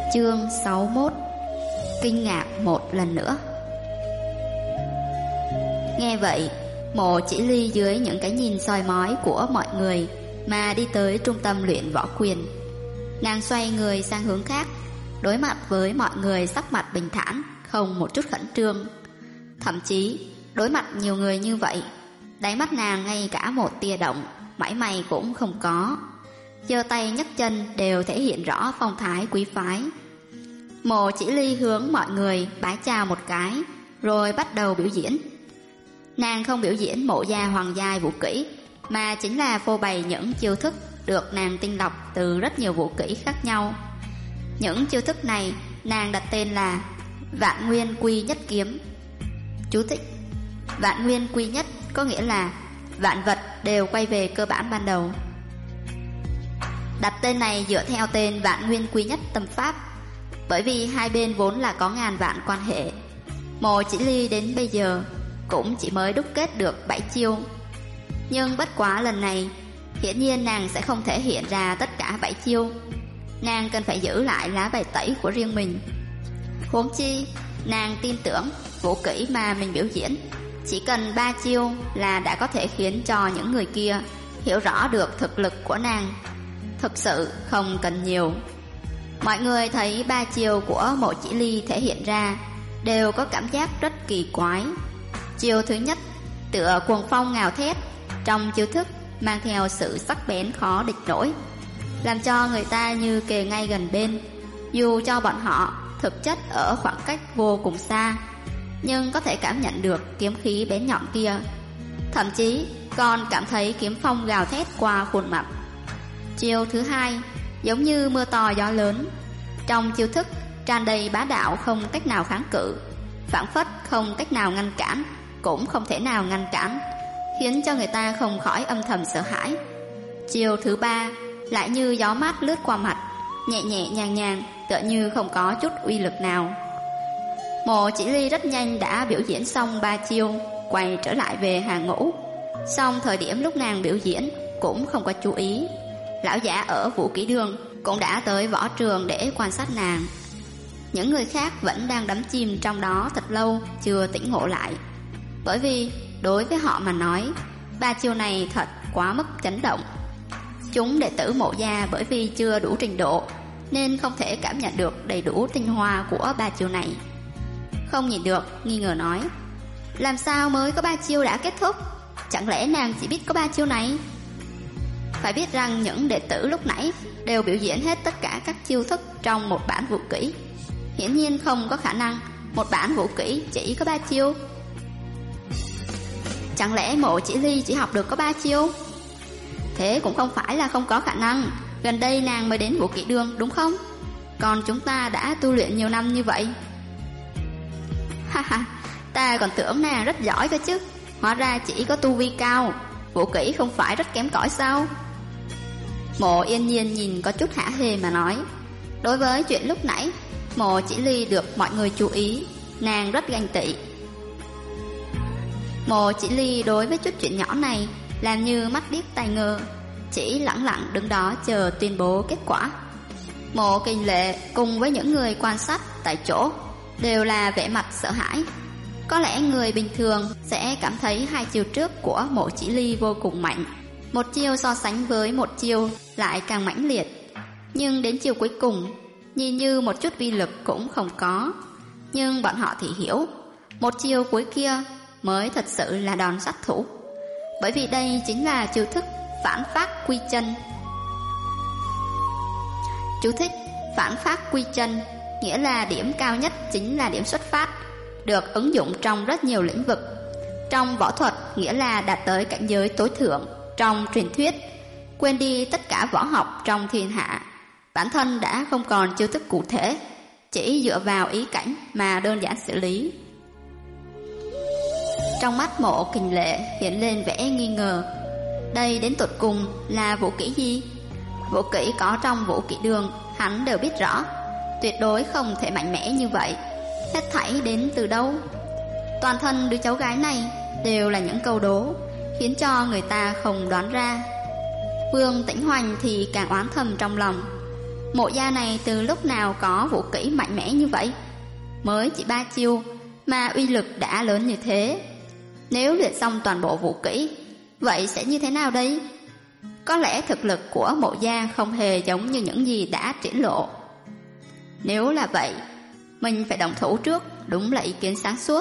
Chương 61. Kinh ngạc một lần nữa. Nghe vậy, Mộ Chỉ Ly dưới những cái nhìn soi mói của mọi người mà đi tới trung tâm luyện võ quyền. Nàng xoay người sang hướng khác, đối mặt với mọi người sắc mặt bình thản, không một chút khẩn trương. Thậm chí đối mặt nhiều người như vậy, đáy mắt nàng ngay cả một tia động mảy may cũng không có. Giơ tay nhấc chân đều thể hiện rõ phong thái quý phái. Mộ Chỉ Ly hướng mọi người bái chào một cái, rồi bắt đầu biểu diễn. Nàng không biểu diễn mộ gia hoàng giai vũ kỹ, mà chính là phô bày những chiêu thức được nàng tinh lọc từ rất nhiều vũ kỹ khác nhau. Những chiêu thức này nàng đặt tên là Vạn Nguyên Quy Nhất Kiếm. Chú thích: Vạn Nguyên Quy Nhất có nghĩa là vạn vật đều quay về cơ bản ban đầu. Đặt tên này dựa theo tên Vạn Nguyên Quy Nhất tâm pháp, bởi vì hai bên vốn là có ngàn vạn quan hệ. Mộ Chỉ Ly đến bây giờ cũng chỉ mới đúc kết được 7 chiêu. Nhưng bất quá lần này, hiển nhiên nàng sẽ không thể hiện ra tất cả 7 chiêu. Nàng cần phải giữ lại lá bài tẩy của riêng mình. Huống chi, nàng tin tưởng vũ kỹ mà mình biểu diễn chỉ cần 3 chiêu là đã có thể khiến cho những người kia hiểu rõ được thực lực của nàng. Thực sự không cần nhiều. Mọi người thấy 3 chiêu của Mộ Chỉ Ly thể hiện ra đều có cảm giác rất kỳ quái. Chiêu thứ nhất tựa cuồng phong ngào thét, trong chiêu thức mang theo sự sắc bén khó địch nổi, làm cho người ta như kề ngay gần bên. Dù cho bọn họ thực chất ở khoảng cách vô cùng xa, nhưng có thể cảm nhận được kiếm khí bén nhọn kia, thậm chí còn cảm thấy kiếm phong gào thét qua khuôn mặt. Chiêu thứ hai giống như mưa to gió lớn, trong chiêu thức tràn đầy bá đạo không cách nào kháng cự, phảng phất không cách nào ngăn cản, cũng không thể nào ngăn cản, khiến cho người ta không khỏi âm thầm sợ hãi. Chiêu thứ ba lại như gió mát lướt qua mặt, nhẹ nhẹ nhàng nhàng, tựa như không có chút uy lực nào. Mộ Chỉ Ly rất nhanh đã biểu diễn xong 3 chiêu, quay trở lại về hàng ngũ. Xong thời điểm lúc nàng biểu diễn cũng không có chú ý, lão giả ở Vũ Kỹ Đường cũng đã tới võ trường để quan sát nàng. Những người khác vẫn đang đắm chìm trong đó thật lâu, chưa tỉnh ngộ lại. Bởi vì đối với họ mà nói, 3 chiêu này thật quá mức chấn động. Chúng đệ tử Mộ gia bởi vì chưa đủ trình độ nên không thể cảm nhận được đầy đủ tinh hoa của 3 chiêu này. Không nhìn được, nghi ngờ nói: làm sao mới có 3 chiêu đã kết thúc? Chẳng lẽ nàng chỉ biết có 3 chiêu này? Phải biết rằng những đệ tử lúc nãy đều biểu diễn hết tất cả các chiêu thức trong một bản vũ kỹ. Hiển nhiên không có khả năng một bản vũ kỹ chỉ có 3 chiêu. Chẳng lẽ Mộ Chỉ Ly chỉ học được có 3 chiêu? Thế cũng không phải là không có khả năng. Gần đây nàng mới đến Vũ Kỹ Đường đúng không? Còn chúng ta đã tu luyện nhiều năm như vậy. Ha ha, ta còn tưởng nàng rất giỏi cơ chứ. Hóa ra chỉ có tu vi cao, vũ kỹ không phải rất kém cỏi sao? Mộ Yên Nhiên nhìn có chút hả hê mà nói. Đối với chuyện lúc nãy, Mộ Chỉ Ly được mọi người chú ý, nàng rất ganh tị. Mộ Chỉ Ly đối với chút chuyện nhỏ này làm như mắt điếc tai ngơ, chỉ lẳng lặng đứng đó chờ tuyên bố kết quả. Mộ Kinh Lệ cùng với những người quan sát tại chỗ đều là vẻ mặt sợ hãi. Có lẽ người bình thường sẽ cảm thấy 2 chiêu trước của Mộ Chỉ Ly vô cùng mạnh, một chiêu so sánh với một chiêu lại càng mãnh liệt. Nhưng đến chiêu cuối cùng, nhìn như một chút uy lực cũng không có. Nhưng bọn họ thì hiểu, một chiêu cuối kia mới thật sự là đòn sát thủ. Bởi vì đây chính là chiêu thức Phản Phát Quy Chân. Chú thích: Phản Phát Quy Chân nghĩa là điểm cao nhất chính là điểm xuất phát, được ứng dụng trong rất nhiều lĩnh vực. Trong võ thuật nghĩa là đạt tới cảnh giới tối thượng. Trong truyền thuyết, quên đi tất cả võ học trong thiên hạ, bản thân đã không còn chiêu thức cụ thể, chỉ dựa vào ý cảnh mà đơn giản xử lý. Trong mắt Mộ Kình Lệ hiện lên vẻ nghi ngờ. Đây đến tột cùng là vũ kỹ gì? Vũ kỹ có trong Vũ Kỹ Đường hắn đều biết rõ, tuyệt đối không thể mạnh mẽ như vậy. Hết thảy đến từ đâu? Toàn thân đứa cháu gái này đều là những câu đố, khiến cho người ta không đoán ra. Vương Tĩnh Hoành thì càng oán thầm trong lòng. Mộ gia này từ lúc nào có vũ kỹ mạnh mẽ như vậy? Mới chỉ 3 chiêu mà uy lực đã lớn như thế. Nếu luyện xong toàn bộ vũ kỹ, vậy sẽ như thế nào đây? Có lẽ thực lực của mộ gia không hề giống như những gì đã triển lộ. Nếu là vậy, mình phải động thủ trước, đúng là ý kiến sáng suốt.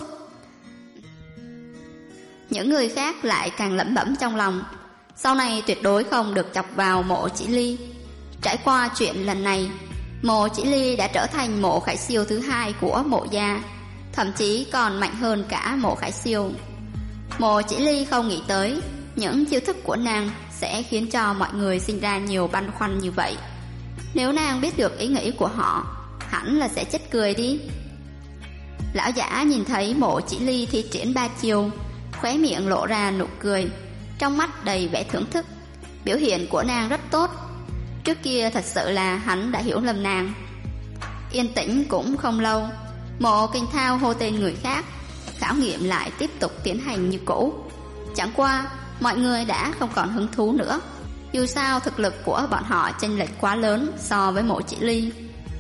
Những người khác lại càng lẩm bẩm trong lòng, sau này tuyệt đối không được chọc vào Mộ Chỉ Ly. Trải qua chuyện lần này, Mộ Chỉ Ly đã trở thành Mộ Khải Siêu thứ hai của mộ gia, thậm chí còn mạnh hơn cả Mộ Khải Siêu. Mộ Chỉ Ly không nghĩ tới những chiêu thức của nàng sẽ khiến cho mọi người sinh ra nhiều băn khoăn như vậy. Nếu nàng biết được ý nghĩ của họ, hẳn là sẽ chết cười đi. Lão giả nhìn thấy Mộ Chỉ Ly thi triển 3 chiêu, khóe miệng lộ ra nụ cười, trong mắt đầy vẻ thưởng thức. Biểu hiện của nàng rất tốt. Trước kia thật sự là hắn đã hiểu lầm nàng. Yên tĩnh cũng không lâu, Mộ Kinh Thao hô tên người khác, khảo nghiệm lại tiếp tục tiến hành như cũ. Chẳng qua mọi người đã không còn hứng thú nữa. Dù sao thực lực của bọn họ chênh lệch quá lớn so với Mộ Chỉ Ly.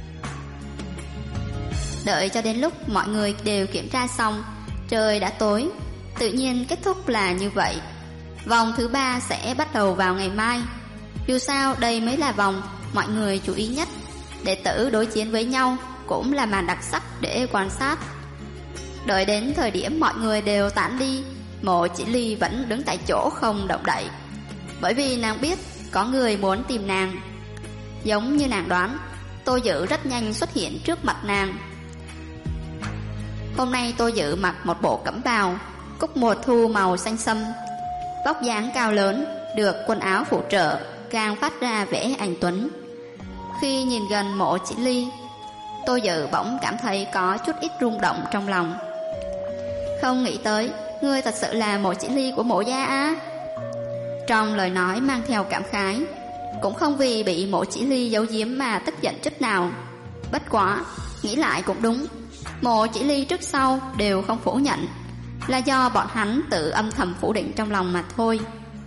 Đợi cho đến lúc mọi người đều kiểm tra xong, trời đã tối. Tự nhiên kết thúc là như vậy. Vòng thứ 3 sẽ bắt đầu vào ngày mai. Dù sao đây mới là vòng mọi người chú ý nhất. Đệ tử đối chiến với nhau cũng là màn đặc sắc để quan sát. Đợi đến thời điểm mọi người đều tản đi, Mộ Chỉ Ly vẫn đứng tại chỗ không động đậy. Bởi vì nàng biết có người muốn tìm nàng. Giống như nàng đoán, Tô Dự rất nhanh xuất hiện trước mặt nàng. Hôm nay Tô Dự mặc một bộ cẩm bào cúc mùa thu màu xanh sẫm, vóc dáng cao lớn, được quần áo phụ trợ càng phát ra vẻ anh tuấn. Khi nhìn gần Mộ Chỉ Ly, Tô Dự bỗng cảm thấy có chút ít rung động trong lòng. Không nghĩ tới ngươi thật sự là Mộ Chỉ Ly của mộ gia á. Trong lời nói mang theo cảm khái, cũng không vì bị Mộ Chỉ Ly giấu giếm mà tức giận chút nào. Bất quá nghĩ lại cũng đúng, Mộ Chỉ Ly trước sau đều không phủ nhận, là do bọn hắn tự âm thầm phủ định trong lòng mà thôi.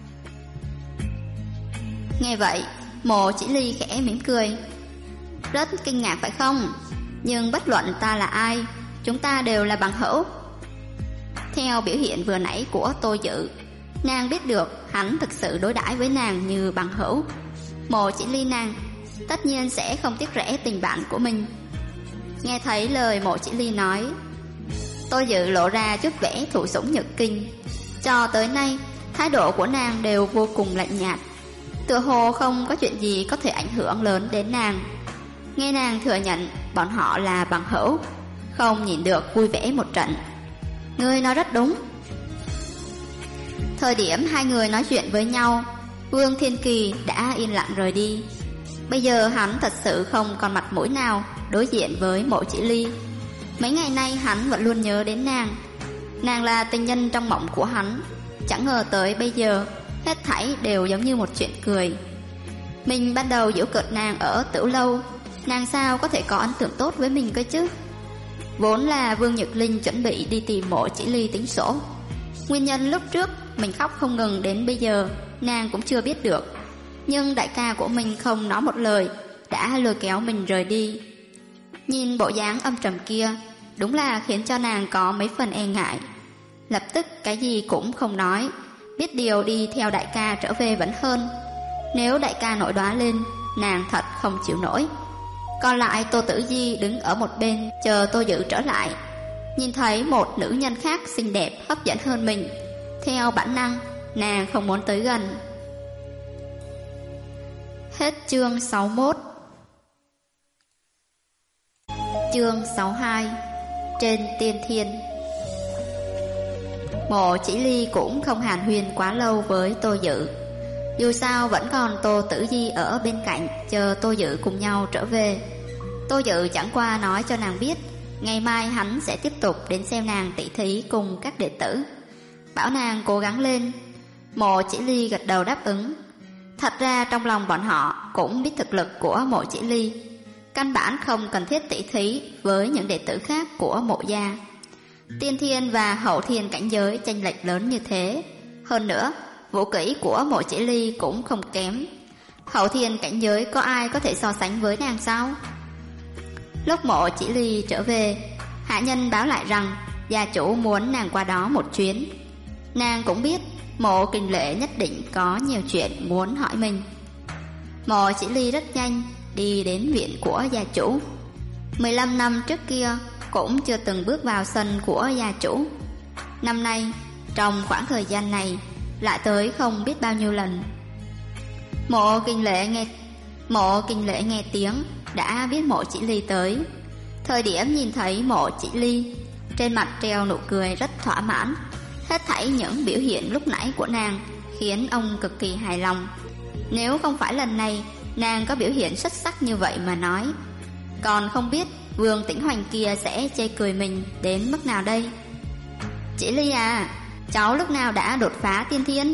Nghe vậy, Mộ Chỉ Ly khẽ mỉm cười. Rất kinh ngạc phải không? Nhưng bất luận ta là ai, chúng ta đều là bằng hữu. Theo biểu hiện vừa nãy của Tô Dự, nàng biết được hắn thực sự đối đãi với nàng như bằng hữu. Mộ Chỉ Ly nàng tất nhiên sẽ không tiếc rẻ tình bạn của mình. Nghe thấy lời Mộ Chỉ Ly nói, Tô Dự lộ ra chút vẻ thụ sủng nhược kinh. Cho tới nay, thái độ của nàng đều vô cùng lạnh nhạt, tựa hồ không có chuyện gì có thể ảnh hưởng lớn đến nàng. Nghe nàng thừa nhận bọn họ là bằng hữu, không nhịn được vui vẻ một trận. Ngươi nói rất đúng. Thời điểm hai người nói chuyện với nhau, Vương Thiên Kỳ đã yên lặng rời đi. Bây giờ hắn thật sự không còn mặt mũi nào đối diện với Mộ Chỉ Ly. Mấy ngày nay hắn vẫn luôn nhớ đến nàng. Nàng là tình nhân trong mộng của hắn. Chẳng ngờ tới bây giờ hết thảy đều giống như một chuyện cười. Mình ban đầu giễu cợt nàng ở Tửu Lâu, nàng sao có thể có ấn tượng tốt với mình cơ chứ? Vốn là Vương Nhược Linh chuẩn bị đi tìm Mộ Chỉ Ly tính sổ. Nguyên nhân lúc trước mình khóc không ngừng đến bây giờ nàng cũng chưa biết được. Nhưng đại ca của mình không nói một lời đã lôi kéo mình rời đi. Nhìn bộ dáng âm trầm kia, đúng là khiến cho nàng có mấy phần e ngại. Lập tức cái gì cũng không nói, biết điều đi theo đại ca trở về vẫn hơn. Nếu đại ca nổi đoá lên, nàng thật không chịu nổi. Còn lại Tô Tử Di đứng ở một bên chờ Tô Dự trở lại. Nhìn thấy một nữ nhân khác xinh đẹp hấp dẫn hơn mình, theo bản năng nàng không muốn tới gần. Hết chương 61. Chương 62. Trên tiên thiên. Mộ Chỉ Ly cũng không hàn huyên quá lâu với Tô Dự. Dù sao vẫn còn Tô Tử Di ở bên cạnh chờ Tô Dự cùng nhau trở về. Tô Dự chẳng qua nói cho nàng biết ngày mai hắn sẽ tiếp tục đến xem nàng tỷ thí cùng các đệ tử, bảo nàng cố gắng lên. Mộ Chỉ Ly gật đầu đáp ứng. Thật ra trong lòng bọn họ cũng biết thực lực của Mộ Chỉ Ly, căn bản không cần thiết tỷ thí với những đệ tử khác của mộ gia. Tiên thiên và hậu thiên cảnh giới chênh lệch lớn như thế. Hơn nữa vũ kỹ của Mộ Chỉ Ly cũng không kém. Hậu thiên cảnh giới có ai có thể so sánh với nàng sao? Lúc Mộ Chỉ Ly trở về, hạ nhân báo lại rằng gia chủ muốn nàng qua đó một chuyến. Nàng cũng biết Mộ Kình Lệ nhất định có nhiều chuyện muốn hỏi mình. Mộ Chỉ Ly rất nhanh đi đến viện của gia chủ. 15 năm trước kia cũng chưa từng bước vào sân của gia chủ. Năm nay, trong khoảng thời gian này, lại tới không biết bao nhiêu lần. Mộ Kình Lệ nghe tiếng đã biết Mộ Chỉ Ly tới. Thời điểm nhìn thấy Mộ Chỉ Ly, trên mặt treo nụ cười rất thỏa mãn. Hết thảy những biểu hiện lúc nãy của nàng khiến ông cực kỳ hài lòng. Nếu không phải lần này nàng có biểu hiện xuất sắc như vậy mà nói, còn không biết Vương Tĩnh Hoành kia sẽ chê cười mình đến mức nào đây. Chỉ Ly à, cháu lúc nào đã đột phá tiên thiên?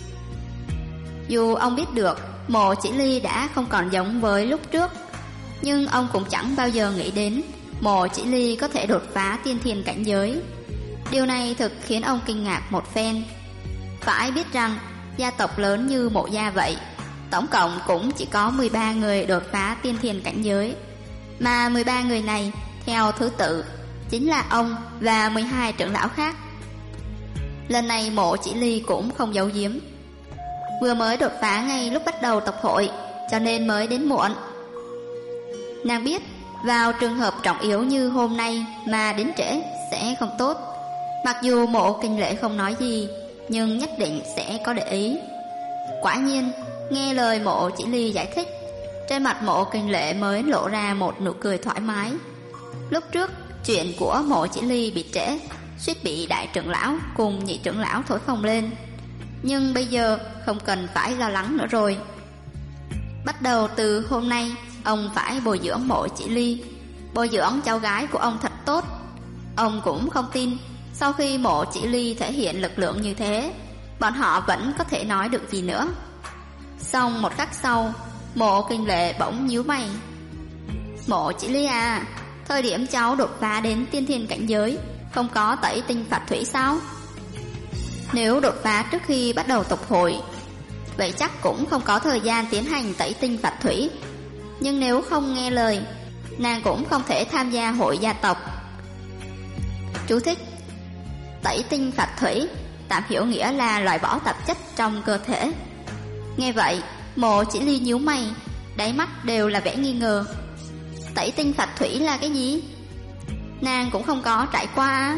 Dù ông biết được Mộ Chỉ Ly đã không còn giống với lúc trước, nhưng ông cũng chẳng bao giờ nghĩ đến Mộ Chỉ Ly có thể đột phá tiên thiên cảnh giới. Điều này thực khiến ông kinh ngạc một phen. Phải biết rằng gia tộc lớn như Mộ gia vậy, tổng cộng cũng chỉ có 13 người đột phá tiên thiên cảnh giới. Mà 13 người này theo thứ tự chính là ông và 12 trưởng lão khác. Lần này Mộ Chỉ Ly cũng không giấu giếm, vừa mới đột phá ngay lúc bắt đầu tộc hội, cho nên mới đến muộn. Nàng biết vào trường hợp trọng yếu như hôm nay mà đến trễ sẽ không tốt. Mặc dù Mộ Kình Lệ không nói gì, nhưng nhất định sẽ có để ý. Quả nhiên, nghe lời Mộ Chỉ Ly giải thích, trên mặt Mộ Kình Lệ mới lộ ra một nụ cười thoải mái. Lúc trước, chuyện của Mộ Chỉ Ly bị trễ, suýt bị đại trưởng lão cùng nhị trưởng lão thổi phồng lên. Nhưng bây giờ không cần phải lo lắng nữa rồi. Bắt đầu từ hôm nay, ông phải bồi dưỡng Mộ Chỉ Ly, bồi dưỡng cháu gái của ông thật tốt. Ông cũng không tin sau khi Mộ Chỉ Ly thể hiện lực lượng như thế, bọn họ vẫn có thể nói được gì nữa. Xong một khắc sau, Mộ Kình Lệ bỗng nhíu mày. Mộ Chỉ Ly à, thời điểm cháu đột phá đến tiên thiên cảnh giới, không có tẩy tinh phạt thủy sao? Nếu đột phá trước khi bắt đầu tộc hội, vậy chắc cũng không có thời gian tiến hành tẩy tinh phạt thủy. Nhưng nếu không nghe lời, nàng cũng không thể tham gia hội gia tộc. Chú thích: tẩy tinh phạt thủy tạm hiểu nghĩa là loại bỏ tạp chất trong cơ thể. Nghe vậy, Mộ Chỉ Ly nhíu mày, đáy mắt đều là vẻ nghi ngờ. Tẩy tinh phạt thủy là cái gì? Nàng cũng không có trải qua.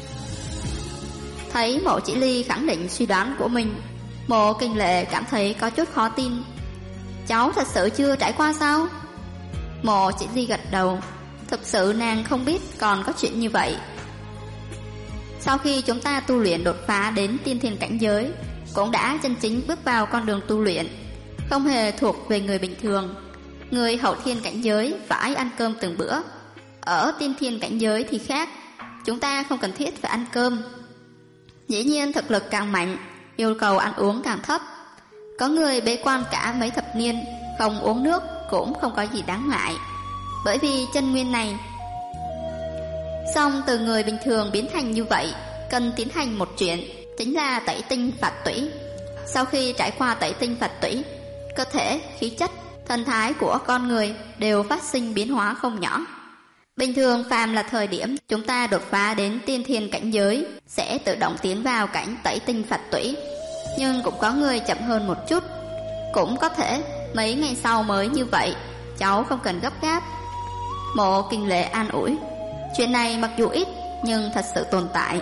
Thấy Mộ Chỉ Ly khẳng định suy đoán của mình, Mộ Kình Lệ cảm thấy có chút khó tin. Cháu thật sự chưa trải qua sao? Mộ Chỉ Ly gật đầu. Thực sự nàng không biết còn có chuyện như vậy. Sau khi chúng ta tu luyện đột phá đến tiên thiên cảnh giới, cũng đã chân chính bước vào con đường tu luyện, không hề thuộc về người bình thường. Người hậu thiên cảnh giới phải ăn cơm từng bữa, ở tiên thiên cảnh giới thì khác, chúng ta không cần thiết phải ăn cơm. Dĩ nhiên thực lực càng mạnh, yêu cầu ăn uống càng thấp. Có người bế quan cả mấy thập niên, không uống nước cũng không có gì đáng ngại, bởi vì chân nguyên này. Xong từ người bình thường biến thành như vậy, cần tiến hành một chuyện, chính là tẩy tinh phạt tủy. Sau khi trải qua tẩy tinh phạt tủy, cơ thể, khí chất, thần thái của con người đều phát sinh biến hóa không nhỏ. Bình thường phàm là thời điểm chúng ta đột phá đến tiên thiên cảnh giới, sẽ tự động tiến vào cảnh tẩy tinh phạt tủy. Nhưng cũng có người chậm hơn một chút, cũng có thể mấy ngày sau mới như vậy. Cháu không cần gấp gáp. Mộ Kình Lệ an ủi. Chuyện này mặc dù ít nhưng thật sự tồn tại.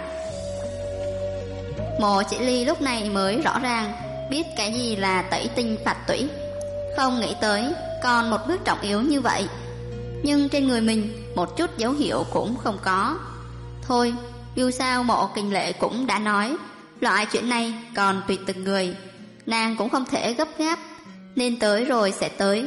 Mộ Chỉ Ly lúc này mới rõ ràng biết cái gì là tẩy tinh phạt tủy. Không nghĩ tới còn một bước trọng yếu như vậy. Nhưng trên người mình một chút dấu hiệu cũng không có. Thôi, dù sao Mộ Kình Lệ cũng đã nói, loại chuyện này còn tùy từng người, nàng cũng không thể gấp gáp, nên tới rồi sẽ tới.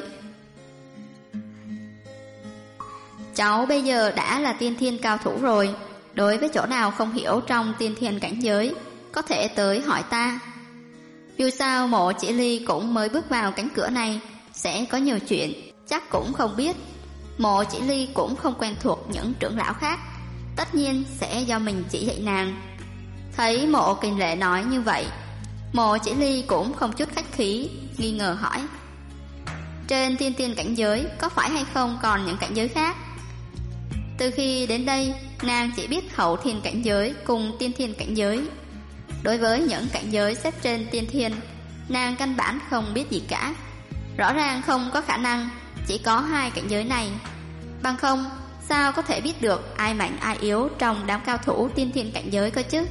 Cháu bây giờ đã là tiên thiên cao thủ rồi, đối với chỗ nào không hiểu trong tiên thiên cảnh giới, có thể tới hỏi ta. Dù sao Mộ Chỉ Ly cũng mới bước vào cánh cửa này, sẽ có nhiều chuyện chắc cũng không biết. Mộ Chỉ Ly cũng không quen thuộc những trưởng lão khác, tất nhiên sẽ do mình chỉ dạy nàng. Thấy Mộ Kình Lệ nói như vậy, Mộ Chỉ Ly cũng không chút khách khí, nghi ngờ hỏi. trên tiên thiên cảnh giới có phải hay không còn những cảnh giới khác? Từ khi đến đây, nàng chỉ biết hậu thiên cảnh giới cùng tiên thiên cảnh giới. Đối với những cảnh giới xếp trên tiên thiên, nàng căn bản không biết gì cả. Rõ ràng không có khả năng chỉ có hai cảnh giới này. Bằng không, sao có thể biết được ai mạnh ai yếu trong đám cao thủ tiên thiên cảnh giới cơ chứ?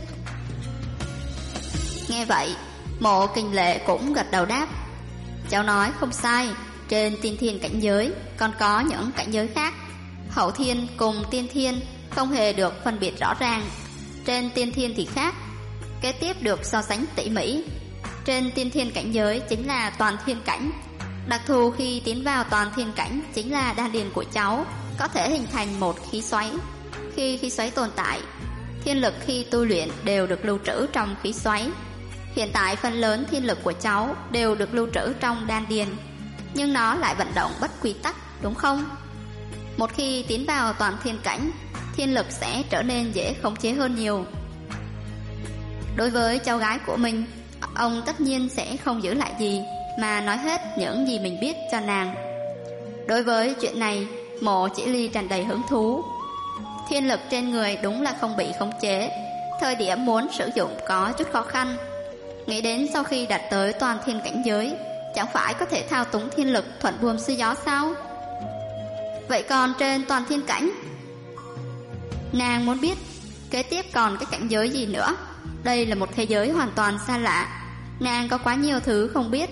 Nghe vậy, Mộ Kình Lệ cũng gật đầu đáp: cháu nói không sai, trên tiên thiên cảnh giới còn có những cảnh giới khác. Hậu thiên cùng tiên thiên không hề được phân biệt rõ ràng. Trên tiên thiên thì khác, kế tiếp được so sánh tỉ mỉ. Trên tiên thiên cảnh giới chính là toàn thiên cảnh. Đặc thù khi tiến vào toàn thiên cảnh chính là đan điền của cháu có thể hình thành một khí xoáy. Khi khí xoáy tồn tại, thiên lực khi tu luyện đều được lưu trữ trong khí xoáy. Hiện tại phần lớn thiên lực của cháu đều được lưu trữ trong đan điền, nhưng nó lại vận động bất quy tắc, đúng không? Một khi tiến vào toàn thiên cảnh, thiên lực sẽ trở nên dễ khống chế hơn nhiều. Đối với cháu gái của mình, ông tất nhiên sẽ không giữ lại gì, mà nói hết những gì mình biết cho nàng. Đối với chuyện này, Mộ Chỉ Ly tràn đầy hứng thú. Thiên lực trên người đúng là không bị khống chế, thời điểm muốn sử dụng có chút khó khăn. Nghĩ đến sau khi đạt tới toàn thiên cảnh giới, chẳng phải có thể thao túng thiên lực thuận buồm xuôi gió sao? Vậy còn trên toàn thiên cảnh, nàng muốn biết kế tiếp còn cái cảnh giới gì nữa. Đây là một thế giới hoàn toàn xa lạ, nàng có quá nhiều thứ không biết.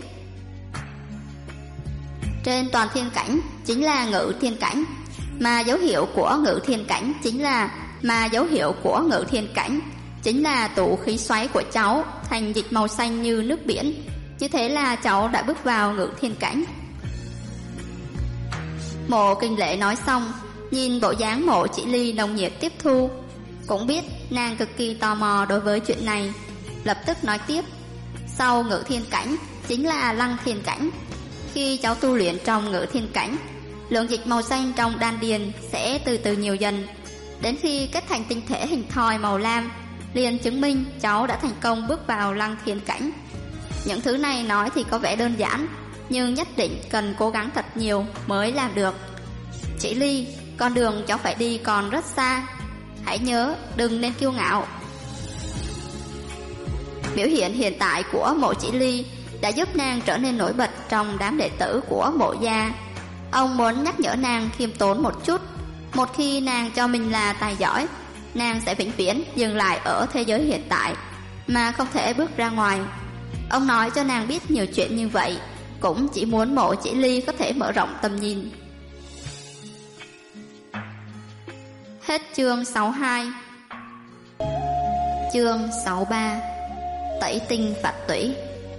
Trên toàn thiên cảnh chính là ngự thiên cảnh, mà dấu hiệu của ngự thiên cảnh chính là tụ khí xoáy của cháu thành dịch màu xanh như nước biển. Như thế là cháu đã bước vào ngự thiên cảnh. Mộ Kình Lệ nói xong, nhìn bộ dáng Mộ Chỉ Ly nồng nhiệt tiếp thu, cũng biết nàng cực kỳ tò mò đối với chuyện này, lập tức nói tiếp: sau ngự thiên cảnh chính là lăng thiên cảnh. Khi cháu tu luyện trong ngự thiên cảnh, lượng dịch màu xanh trong đan điền sẽ từ từ nhiều dần, đến khi kết thành tinh thể hình thoi màu lam, liền chứng minh cháu đã thành công bước vào lăng thiên cảnh. Những thứ này nói thì có vẻ đơn giản, nhưng nhất định cần cố gắng thật nhiều mới làm được. Chỉ Ly, con đường cháu phải đi còn rất xa, hãy nhớ đừng nên kiêu ngạo. Biểu hiện hiện tại của Mộ Chỉ Ly đã giúp nàng trở nên nổi bật trong đám đệ tử của Mộ gia. Ông muốn nhắc nhở nàng khiêm tốn một chút. Một khi nàng cho mình là tài giỏi, nàng sẽ vĩnh viễn dừng lại ở thế giới hiện tại, mà không thể bước ra ngoài. Ông nói cho nàng biết nhiều chuyện như vậy, cũng chỉ muốn Mộ Chỉ Ly có thể mở rộng tầm nhìn. Hết chương 62. Chương 63. Tẩy tinh phạt tủy.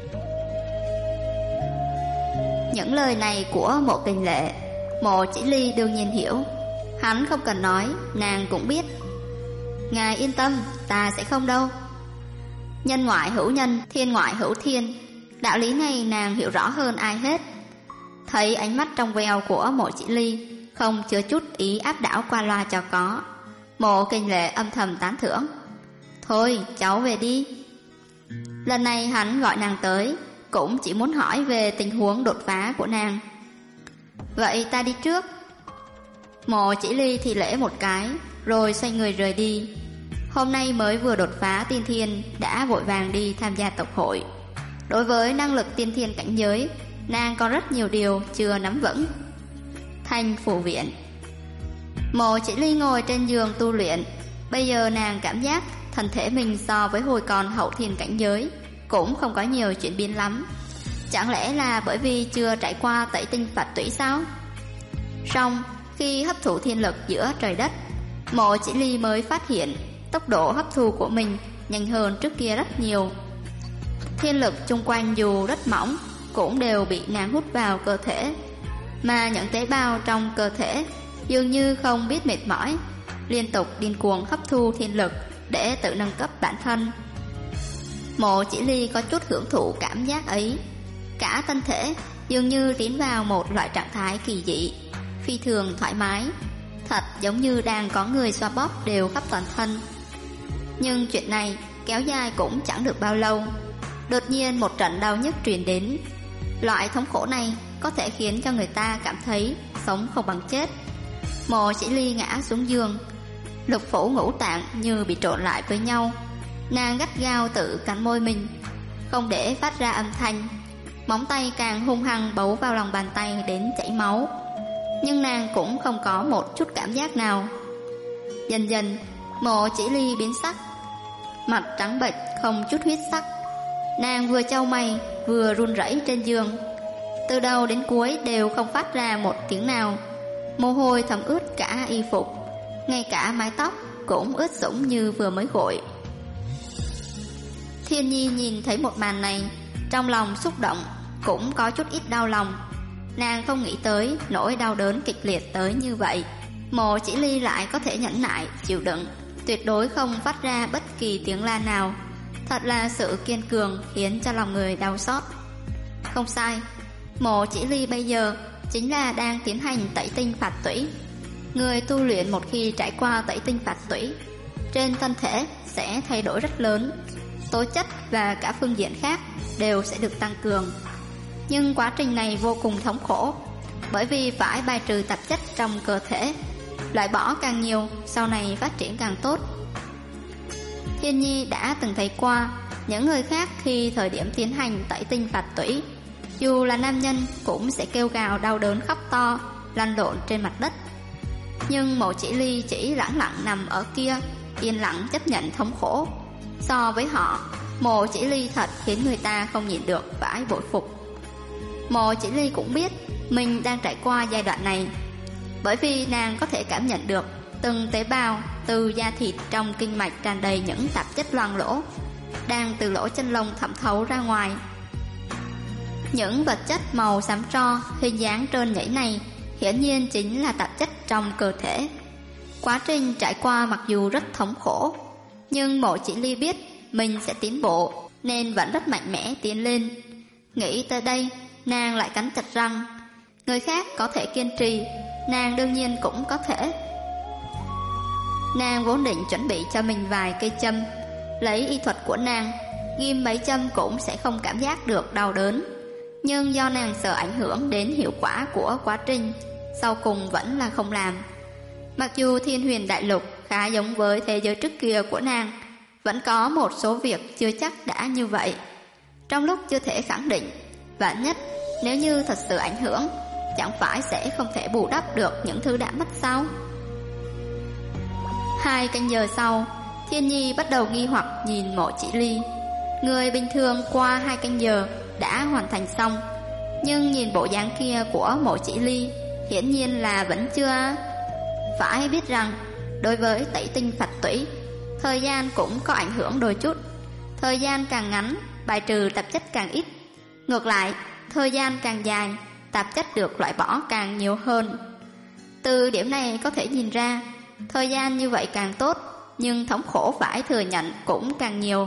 Những lời này của Mộ Kình Lệ, Mộ Chỉ Ly đương nhiên hiểu. Hắn không cần nói, nàng cũng biết. Ngài yên tâm, ta sẽ không đâu. Nhân ngoại hữu nhân, thiên ngoại hữu thiên. Đạo lý này nàng hiểu rõ hơn ai hết. Thấy ánh mắt trong veo của Mộ Chỉ Ly không chứa chút ý áp đảo qua loa cho có, Mộ Kình Lệ âm thầm tán thưởng. Thôi cháu về đi. Lần này hắn gọi nàng tới cũng chỉ muốn hỏi về tình huống đột phá của nàng. Vậy ta đi trước. Mộ Chỉ Ly thì lễ một cái, rồi xoay người rời đi. Hôm nay mới vừa đột phá tiên thiên, đã vội vàng đi tham gia tộc hội. Đối với năng lực tiên thiên cảnh giới, nàng có rất nhiều điều chưa nắm vững. Thanh phủ viện. Mộ Chỉ Ly ngồi trên giường tu luyện. Bây giờ nàng cảm giác thân thể mình so với hồi còn hậu thiên cảnh giới cũng không có nhiều chuyển biến lắm. Chẳng lẽ là bởi vì chưa trải qua tẩy tinh phạt tủy sao? Song khi hấp thụ thiên lực giữa trời đất, Mộ Chỉ Ly mới phát hiện tốc độ hấp thu của mình nhanh hơn trước kia rất nhiều. Thiên lực chung quanh dù rất mỏng cũng đều bị nàng hút vào cơ thể, mà những tế bào trong cơ thể dường như không biết mệt mỏi, liên tục điên cuồng hấp thu thiên lực để tự nâng cấp bản thân. Mộ Chỉ Ly có chút hưởng thụ cảm giác ấy. Cả thân thể dường như tiến vào một loại trạng thái kỳ dị, phi thường thoải mái, thật giống như đang có người xoa bóp đều khắp toàn thân. Nhưng chuyện này kéo dài cũng chẳng được bao lâu. Đột nhiên một trận đau nhức truyền đến. Loại thống khổ này có thể khiến cho người ta cảm thấy sống không bằng chết. Mộ Chỉ Ly ngã xuống giường, lục phủ ngũ tạng như bị trộn lại với nhau. Nàng gắt gao tự cắn môi mình, không để phát ra âm thanh. Móng tay càng hung hăng bấu vào lòng bàn tay đến chảy máu, nhưng nàng cũng không có một chút cảm giác nào. Dần dần, Mộ Chỉ Ly biến sắc, mặt trắng bệch không chút huyết sắc. Nàng vừa chau mày vừa run rẩy trên giường, từ đầu đến cuối đều không phát ra một tiếng nào. Mồ hôi thấm ướt cả y phục, ngay cả mái tóc cũng ướt sũng như vừa mới gội. Thiên Nhi nhìn thấy một màn này, trong lòng xúc động, cũng có chút ít đau lòng. Nàng không nghĩ tới nỗi đau đớn kịch liệt tới như vậy. Mộ Chỉ Ly lại có thể nhẫn nại chịu đựng, tuyệt đối không phát ra bất kỳ tiếng la nào. Thật là sự kiên cường khiến cho lòng người đau xót. Không sai, Mộ Chỉ Ly bây giờ chính là đang tiến hành tẩy tinh phạt tủy. Người tu luyện một khi trải qua tẩy tinh phạt tủy, trên thân thể sẽ thay đổi rất lớn, tố chất và cả phương diện khác đều sẽ được tăng cường. Nhưng quá trình này vô cùng thống khổ, bởi vì phải bài trừ tạp chất trong cơ thể. Loại bỏ càng nhiều, sau này phát triển càng tốt. Thiên Nhi đã từng thấy qua những người khác khi thời điểm tiến hành tẩy tinh phạt tủy, dù là nam nhân cũng sẽ kêu gào đau đớn khóc to, lăn lộn trên mặt đất. Nhưng Mộ Chỉ Ly chỉ lẳng lặng nằm ở kia, yên lặng chấp nhận thống khổ. So với họ, Mộ Chỉ Ly thật khiến người ta không nhịn được phải bội phục. Mộ Chỉ Ly cũng biết mình đang trải qua giai đoạn này, bởi vì nàng có thể cảm nhận được từng tế bào từ da thịt trong kinh mạch tràn đầy những tạp chất loang lỗ, đang từ lỗ chân lông thẩm thấu ra ngoài. Những vật chất màu xám tro, hình dáng trơn nhảy này hiển nhiên chính là tạp chất trong cơ thể. Quá trình trải qua mặc dù rất thống khổ, nhưng Mộ Chỉ Ly biết mình sẽ tiến bộ, nên vẫn rất mạnh mẽ tiến lên. Nghĩ tới đây, nàng lại cắn chặt răng. Người khác có thể kiên trì, nàng đương nhiên cũng có thể. Nàng vốn định chuẩn bị cho mình vài cây châm, lấy y thuật của nàng, ghim mấy châm cũng sẽ không cảm giác được đau đớn. Nhưng do nàng sợ ảnh hưởng đến hiệu quả của quá trình, sau cùng vẫn là không làm. Mặc dù Thiên Huyền Đại Lục khá giống với thế giới trước kia của nàng, vẫn có một số việc chưa chắc đã như vậy. Trong lúc chưa thể khẳng định, vạn nhất nếu như thật sự ảnh hưởng, chẳng phải sẽ không thể bù đắp được những thứ đã mất sao? 2 canh giờ sau, Thiên Nhi bắt đầu nghi hoặc nhìn Mộ Chỉ Ly. Người bình thường qua 2 canh giờ đã hoàn thành xong, nhưng nhìn bộ dáng kia của Mộ Chỉ Ly, hiển nhiên là vẫn chưa. Phải biết rằng, đối với tẩy tinh phạt tủy, thời gian cũng có ảnh hưởng đôi chút. Thời gian càng ngắn, bài trừ tạp chất càng ít. Ngược lại, thời gian càng dài, tạp chất được loại bỏ càng nhiều hơn. Từ điểm này có thể nhìn ra, thời gian như vậy càng tốt, nhưng thống khổ phải thừa nhận cũng càng nhiều.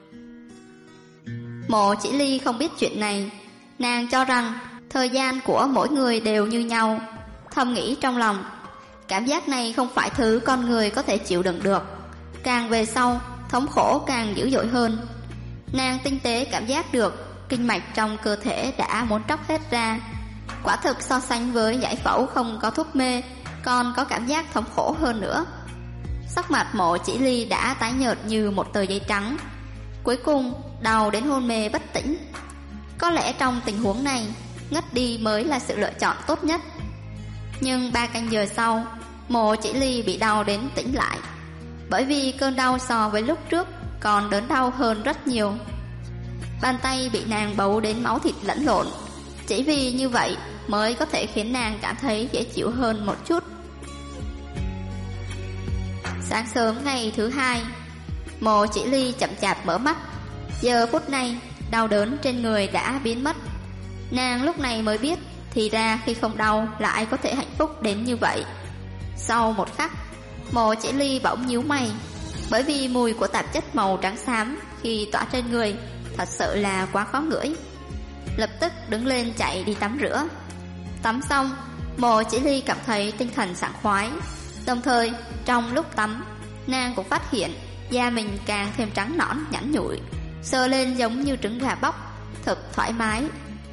Mộ Chỉ Ly không biết chuyện này, nàng cho rằng thời gian của mỗi người đều như nhau. Thầm nghĩ trong lòng, cảm giác này không phải thứ con người có thể chịu đựng được. Càng về sau, thống khổ càng dữ dội hơn. Nàng tinh tế cảm giác được kinh mạch trong cơ thể đã muốn tróc hết ra. Quả thực so sánh với giải phẫu không có thuốc mê, còn có cảm giác thống khổ hơn nữa. Sắc mặt Mộ Chỉ Ly đã tái nhợt như một tờ giấy trắng, cuối cùng đau đến hôn mê bất tỉnh. Có lẽ trong tình huống này, ngất đi mới là sự lựa chọn tốt nhất. Nhưng 3 canh giờ sau, Mộ Chỉ Ly bị đau đến tỉnh lại, bởi vì cơn đau so với lúc trước còn đớn đau hơn rất nhiều. Bàn tay bị nàng bấu đến máu thịt lẫn lộn, chỉ vì như vậy mới có thể khiến nàng cảm thấy dễ chịu hơn một chút. Sáng sớm ngày thứ 2, Mộ Chỉ Ly chậm chạp mở mắt. Giờ phút này, đau đớn trên người đã biến mất. Nàng lúc này mới biết, thì ra khi không đau lại có thể hạnh phúc đến như vậy. Sau một khắc, Mộ Chỉ Ly bỗng nhíu mày, bởi vì mùi của tạp chất màu trắng xám khi tỏa trên người thật sự là quá khó ngửi. Lập tức đứng lên chạy đi tắm rửa. Tắm xong, Mộ Chỉ Ly cảm thấy tinh thần sảng khoái. Đồng thời, trong lúc tắm, nàng cũng phát hiện da mình càng thêm trắng nõn nhẵn nhụi, sờ lên giống như trứng gà bóc, thật thoải mái.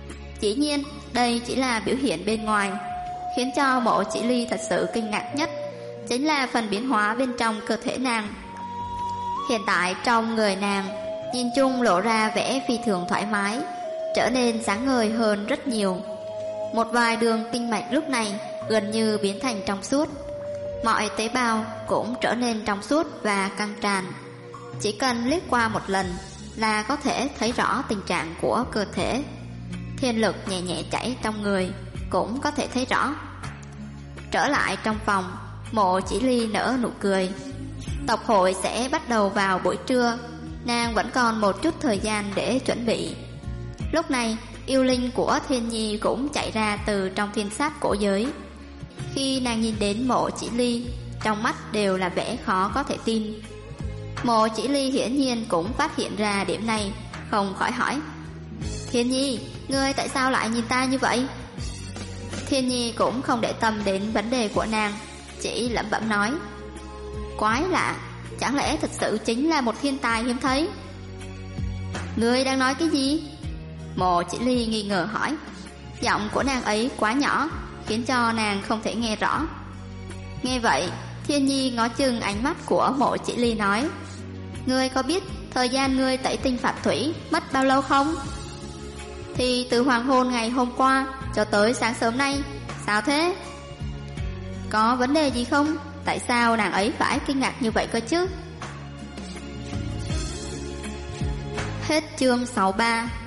Dĩ nhiên, đây chỉ là biểu hiện bên ngoài. Khiến cho Mộ Chỉ Ly thật sự kinh ngạc nhất chính là phần biến hóa bên trong cơ thể nàng. Hiện tại trong người nàng nhìn chung lộ ra vẻ phi thường thoải mái, trở nên sáng ngời hơn rất nhiều. Một vài đường kinh mạch lúc này gần như biến thành trong suốt. Mọi tế bào cũng trở nên trong suốt và căng tràn. Chỉ cần liếc qua một lần là có thể thấy rõ tình trạng của cơ thể. Thiên lực nhẹ nhẹ chảy trong người cũng có thể thấy rõ. Trở lại trong phòng, Mộ Chỉ Ly nở nụ cười. Tộc hội sẽ bắt đầu vào buổi trưa, nàng vẫn còn một chút thời gian để chuẩn bị. Lúc này, yêu linh của Thiên Nhi cũng chạy ra từ trong thiên sát cổ giới. Khi nàng nhìn đến Mộ Chỉ Ly, trong mắt đều là vẻ khó có thể tin. Mộ Chỉ Ly hiển nhiên cũng phát hiện ra điểm này, không khỏi hỏi: Thiên Nhi, ngươi tại sao lại nhìn ta như vậy? Thiên Nhi cũng không để tâm đến vấn đề của nàng, chỉ lẩm bẩm nói: Quái lạ, chẳng lẽ thật sự chính là một thiên tài hiếm thấy? Ngươi đang nói cái gì? Mộ Chỉ Ly nghi ngờ hỏi. Giọng của nàng ấy quá nhỏ, khiến cho nàng không thể nghe rõ. Nghe vậy, Thiên Nhi ngó chừng ánh mắt của Mộ Chỉ Ly nói: Ngươi có biết thời gian ngươi tẩy tinh phạt thủy mất bao lâu không? Thì từ hoàng hôn ngày hôm qua cho tới sáng sớm nay. Sao thế? Có vấn đề gì không? Tại sao nàng ấy phải kinh ngạc như vậy cơ chứ? Hết chương 63.